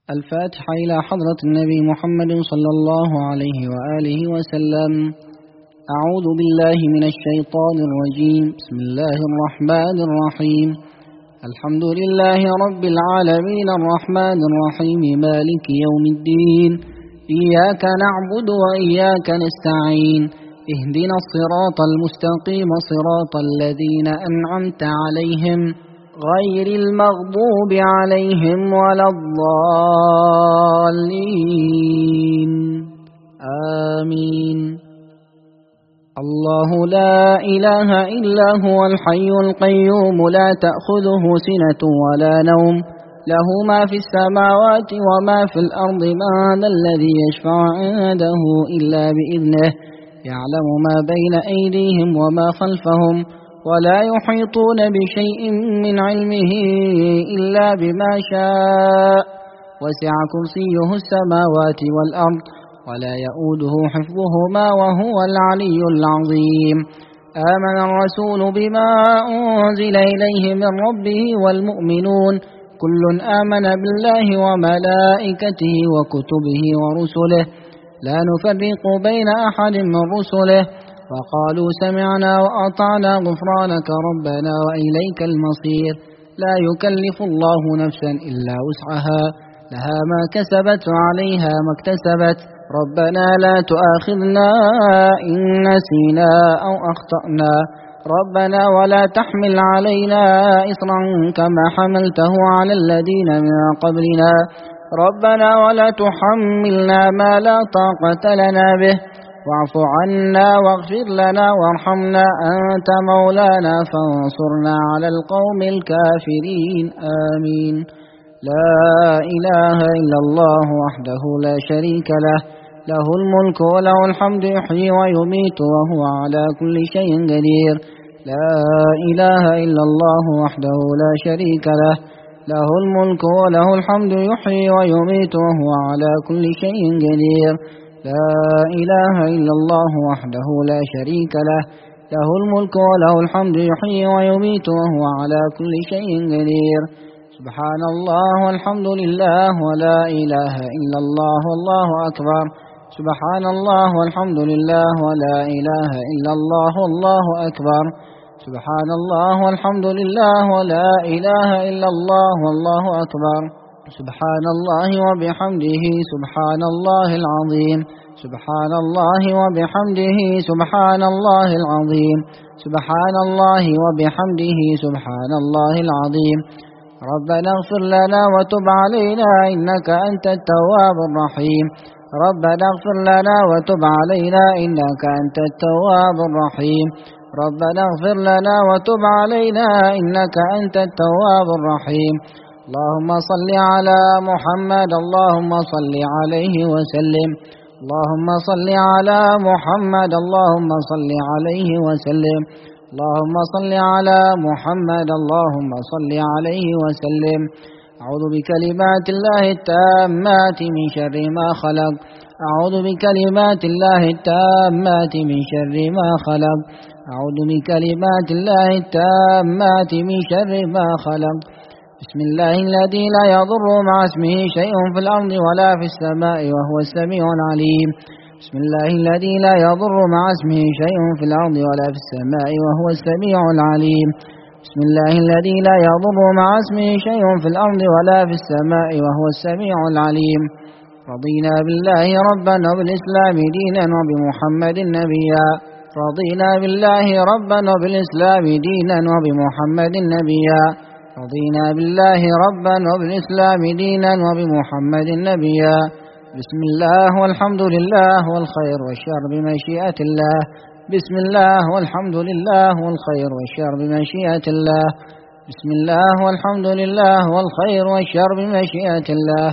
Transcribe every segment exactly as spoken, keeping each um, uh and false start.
الفاتحة إلى حضرة النبي محمد صلى الله عليه وآله وسلم. أعوذ بالله من الشيطان الرجيم. بسم الله الرحمن الرحيم. الحمد لله رب العالمين الرحمن الرحيم مالك يوم الدين. إياك نعبد وإياك نستعين. اهدنا الصراط المستقيم صراط الذين أنعمت عليهم غير المغضوب عليهم ولا الضالين. آمين. الله لا إله إلا هو الحي القيوم لا تأخذه سنة ولا نوم له ما في السماوات وما في الأرض من ذا الذي يشفع عنده إلا بإذنه يعلم ما بين أيديهم وما خلفهم ولا يحيطون بشيء من علمه إلا بما شاء وسع كرسيه السماوات والأرض ولا يؤوده حفظهما وهو العلي العظيم. آمن الرسول بما أنزل إليه من ربه والمؤمنون كل آمن بالله وملائكته وكتبه ورسله لا نفرق بين أحد من رسله وقالوا سمعنا وأطعنا غفرانك ربنا وإليك المصير. لا يكلف الله نفسا إلا وسعها لها ما كسبت وعليها ما اكتسبت. ربنا لا تؤاخذنا إن نسينا أو أخطأنا ربنا ولا تحمل علينا إصرا كما حملته على الذين من قبلنا ربنا ولا تحملنا ما لا طاقة لنا به واعف عنا واغفر لنا وارحمنا أنت مولانا فانصرنا على القوم الكافرين. آمين. لا إله إلا الله وحده لا شريك له له الملك وله الحمد يحيي ويميت وهو على كل شيء قدير. لا إله إلا الله وحده لا شريك له له الملك وله الحمد يحيي ويميت وهو على كل شيء قدير. لا إله إلا الله وحده لا شريك له له الملك وله الحمد يحيي ويميت وهو على كل شيء قدير. سبحان الله والحمد لله ولا إله إلا الله والله أكبر. سبحان الله والحمد لله ولا إله إلا الله والله أكبر. سبحان الله والحمد لله ولا إله إلا الله والله أكبر. سبحان الله وبحمده سبحان الله العظيم. سبحان الله وبحمده سبحان الله العظيم. سبحان الله وبحمده سبحان الله العظيم. ربنا اغفر لنا وتب علينا إنك أنت التواب الرحيم. ربنا اغفر لنا وتب علينا إنك أنت التواب الرحيم. ربنا اغفر لنا وتب علينا إنك أنت التواب الرحيم. اللهم صل على محمد اللهم صل عليه وسلم. اللهم صل على محمد اللهم صل عليه وسلم. اللهم صل على محمد اللهم صل عليه وسلم. أعوذ بكلمات الله التامات من شر ما خلق. أعوذ بكلمات الله التامات من شر ما خلق. أعوذ بكلمات الله التامات من شر ما خلق. بسم الله الذي لا يضر مع اسمه شيء في الأرض ولا في السماء وهو السميع العليم. بسم الله الذي لا يضر مع اسمه شيء في الأرض ولا في السماء وهو السميع العليم. بسم الله الذي لا يضر مع اسمه شيء في الأرض ولا في السماء وهو السميع العليم. رضينا بالله ربا وبالإسلام دينا وبمحمد نبيا. رضينا بالله ربا وبالإسلام دينا وبمحمد نبيا. رضينا بالله ربا وبالإسلام دينا وبمحمد نبيا. بسم الله والحمد لله والخير والشر بمشيئة الله. بسم الله والحمد لله والخير والشر بمشيئة الله. بسم الله والحمد لله والخير والشر بمشيئة الله.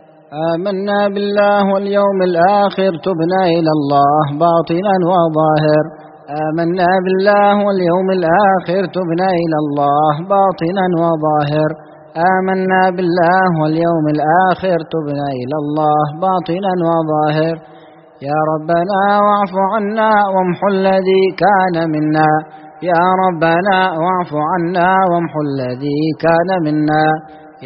آمنا بالله واليوم الآخر تبنا إلى الله باطنا وظاهر. آمنا بالله واليوم الآخر تبنا إلى الله باطنا وظاهر. آمنا بالله واليوم الآخر تبنا إلى الله باطنا وظاهر. يا ربنا واعف عنا وامحو الذي كان منا. يا ربنا واعف عنا وامحو الذي كان منا.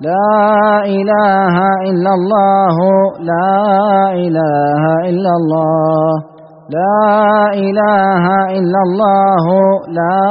لا إله إلا الله لا إله إلا الله لا إله إلا الله لا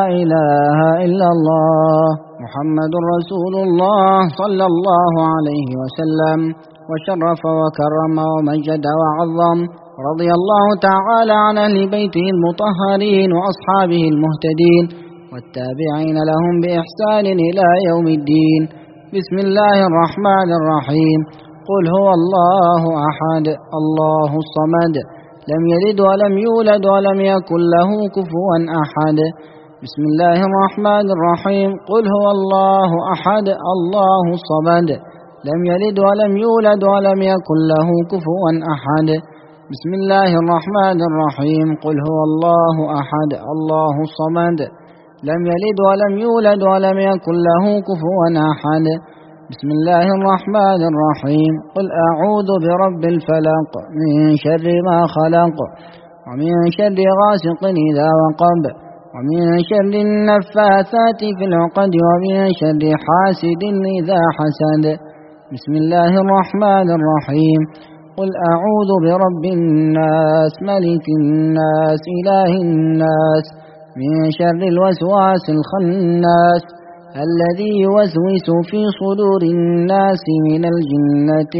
إله إلا الله محمد رسول الله صلى الله عليه وسلم وشرف وكرم ومجد وعظم رضي الله تعالى عن أهل بيته المطهرين وأصحابه المهتدين والتابعين لهم بإحسان إلى يوم الدين. بسم الله الرحمن الرحيم. قل هو الله أحد الله الصمد لم يلد ولم يولد ولم يكن له كفوا أحد. بسم الله الرحمن الرحيم. قل هو الله أحد الله الصمد لم يلد ولم يولد ولم يكن له كفوا أحد. بسم الله الرحمن الرحيم. قل هو الله أحد الله الصمد لم يلد ولم يولد ولم يكن له كفوا أحد. بسم الله الرحمن الرحيم. قل أعوذ برب الفلق من شر ما خلق ومن شر غاسق إذا وقب ومن شر النفاثات في العقد ومن شر حاسد إذا حسد. بسم الله الرحمن الرحيم. قل أعوذ برب الناس ملك الناس إله الناس من شر الوسواس الخناس الذي يوسوس في صدور الناس من الجنة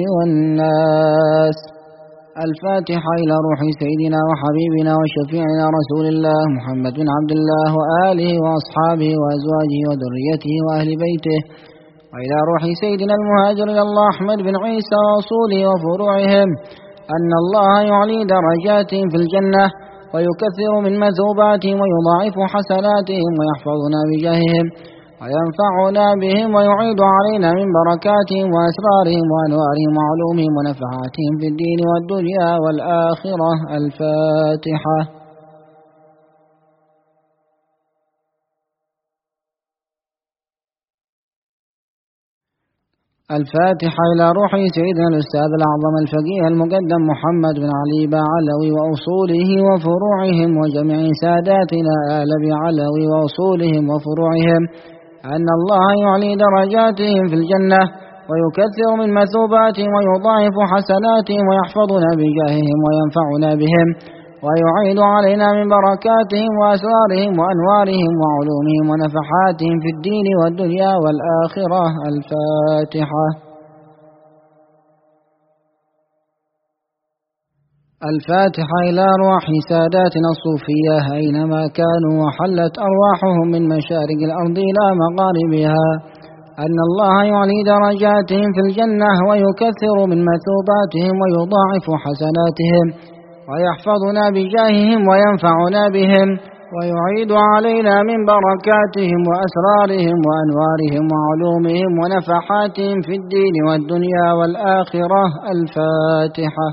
والناس. الفاتحة إلى روح سيدنا وحبيبنا وشفيعنا رسول الله محمد بن عبد الله وآله وأصحابه وأزواجه وذريته وأهل بيته، وإلى روح سيدنا المهاجر إلى الله أحمد بن عيسى وأصوله وفروعهم أن الله يعلي درجاتهم في الجنة ويكثر من مثوباتهم ويضاعف حسناتهم ويحفظنا بجاههم وينفعنا بهم ويعيد علينا من بركاتهم وأسرارهم وأنوارهم وعلومهم ونفحاتهم في الدين والدنيا والآخرة. الفاتحة. الفاتحة إلى روح سيدنا الأستاذ الأعظم الفقيه المقدم محمد بن علي بعلوي وأصوله وفروعهم وجميع ساداتنا آل بعلوي وأصولهم وفروعهم أن الله يعلي درجاتهم في الجنة ويكثر من مثوباتهم ويضاعف حسناتهم ويحفظنا بجاههم وينفعنا بهم ويعيد علينا من بركاتهم وأسرارهم وأنوارهم وعلومهم ونفحاتهم في الدين والدنيا والآخرة. الفاتحة. الفاتحة إلى أرواح ساداتنا الصوفية أينما كانوا وحلت أرواحهم من مشارق الأرض إلى مغاربها أن الله يعلي درجاتهم في الجنة ويكثر من مثوباتهم ويضاعف حسناتهم ويحفظنا بجاههم وينفعنا بهم ويعيد علينا من بركاتهم وأسرارهم وأنوارهم وعلومهم ونفحاتهم في الدين والدنيا والآخرة. الفاتحة.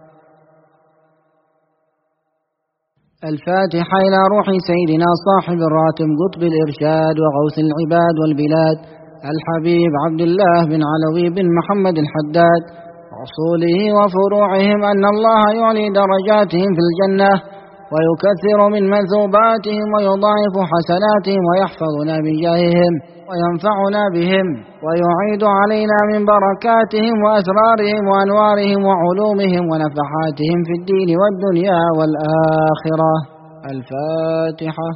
الفاتحة إلى روح سيدنا صاحب الراتب قطب الإرشاد وغوث العباد والبلاد الحبيب عبد الله بن علوي بن محمد الحداد وأصوله وفروعهم أن الله يعلي درجاتهم في الجنة ويكثر من مثوباتهم ويضاعف حسناتهم ويحفظنا بجاههم وينفعنا بهم ويعيد علينا من بركاتهم وأسرارهم وأنوارهم وعلومهم ونفحاتهم في الدين والدنيا والآخرة. الفاتحة.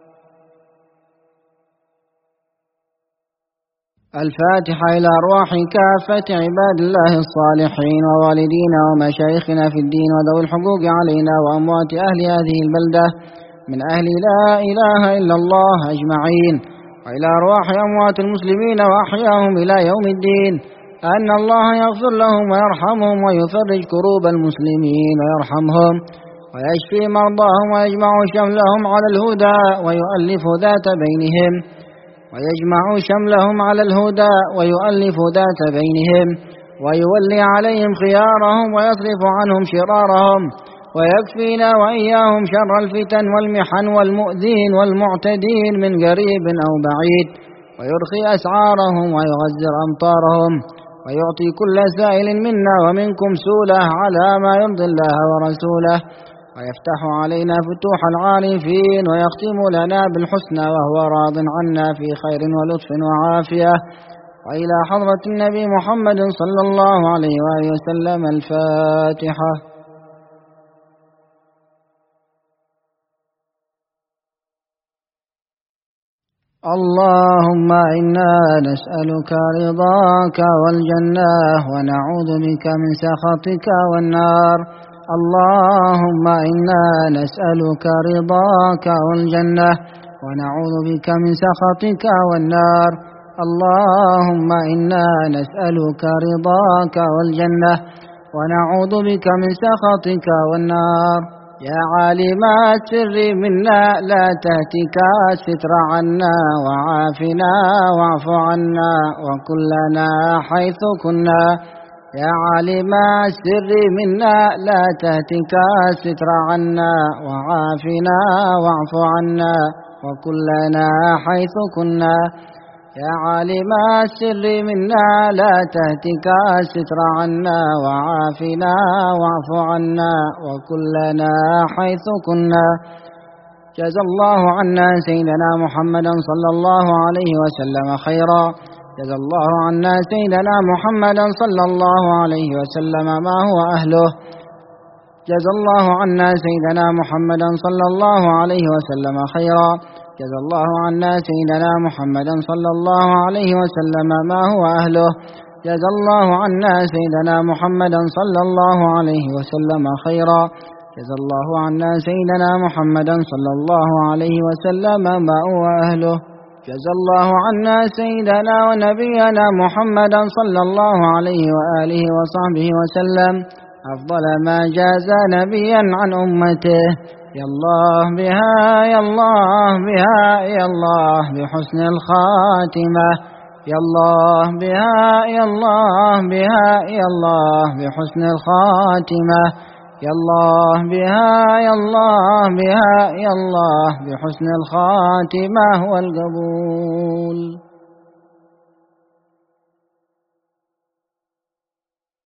الفاتحة إلى أرواح كافة عباد الله الصالحين ووالدينا ومشايخنا في الدين وذوي الحقوق علينا وأموات أهل هذه البلدة من أهل لا إله إلا الله أجمعين، وإلى أرواح أموات المسلمين وأحياهم إلى يوم الدين أن الله يغفر لهم ويرحمهم ويفرج كروب المسلمين ويرحمهم ويشفي مرضاهم ويجمع شملهم على الهدى ويؤلف ذات بينهم ويجمع شملهم على الهدى ويؤلف ذات بينهم ويولي عليهم خيارهم ويصرف عنهم شرارهم ويكفينا وإياهم شر الفتن والمحن والمؤذين والمعتدين من قريب أو بعيد ويرخي أسعارهم ويغزر أمطارهم ويعطي كل سائل منا ومنكم سوله على ما يرضي الله ورسوله ويفتح علينا فتوح العارفين ويختم لنا بالحسنى وهو راض عنا في خير ولطف وعافية وإلى حضرة النبي محمد صلى الله عليه وآله وسلم. الفاتحة. اللهم إنا نسألك رضاك والجنة ونعوذ بك من سخطك والنار. اللهم إنا نسألك رضاك والجنة ونعوذ بك من سخطك والنار. اللهم إنا نسألك رضاك والجنة ونعوذ بك من سخطك والنار. يا عالم السر منا لا تهتك الستر عنا وعافنا واعف عنا وكلنا حيث كنا. يا عالم السر منا لا تهتك الستر عنا وعافنا واعف عنا وكلنا حيث كنا. يا عالم السر منا لا تهتك الستر عنا وعافنا واعف عنا وكلنا حيث كنا. جزى الله عنا سيدنا محمدا صلى الله عليه وسلم خيرا. جزى الله عنا سيدنا محمدا صلى الله عليه وسلم ما هو أهله. جزى الله عنا سيدنا محمدا صلى الله عليه وسلم خيرا. جزى الله عنا سيدنا محمدا صلى الله عليه وسلم ما هو أهله. جزى الله عنا سيدنا محمدا صلى الله عليه وسلم خيرا. جزى الله عنا سيدنا محمدا صلى الله عليه وسلم ما هو أهله. جزى الله عنا سيدنا ونبينا محمدا صلى الله عليه وآله وصحبه وسلم أفضل ما جاز نبيا عن أمته. يا الله بها يا الله بها يا الله بحسن الخاتمة. يا الله بها يا الله بها يا الله بحسن الخاتمة. يا الله بها يا الله بها يا الله بحسن الخاتمة والقبول.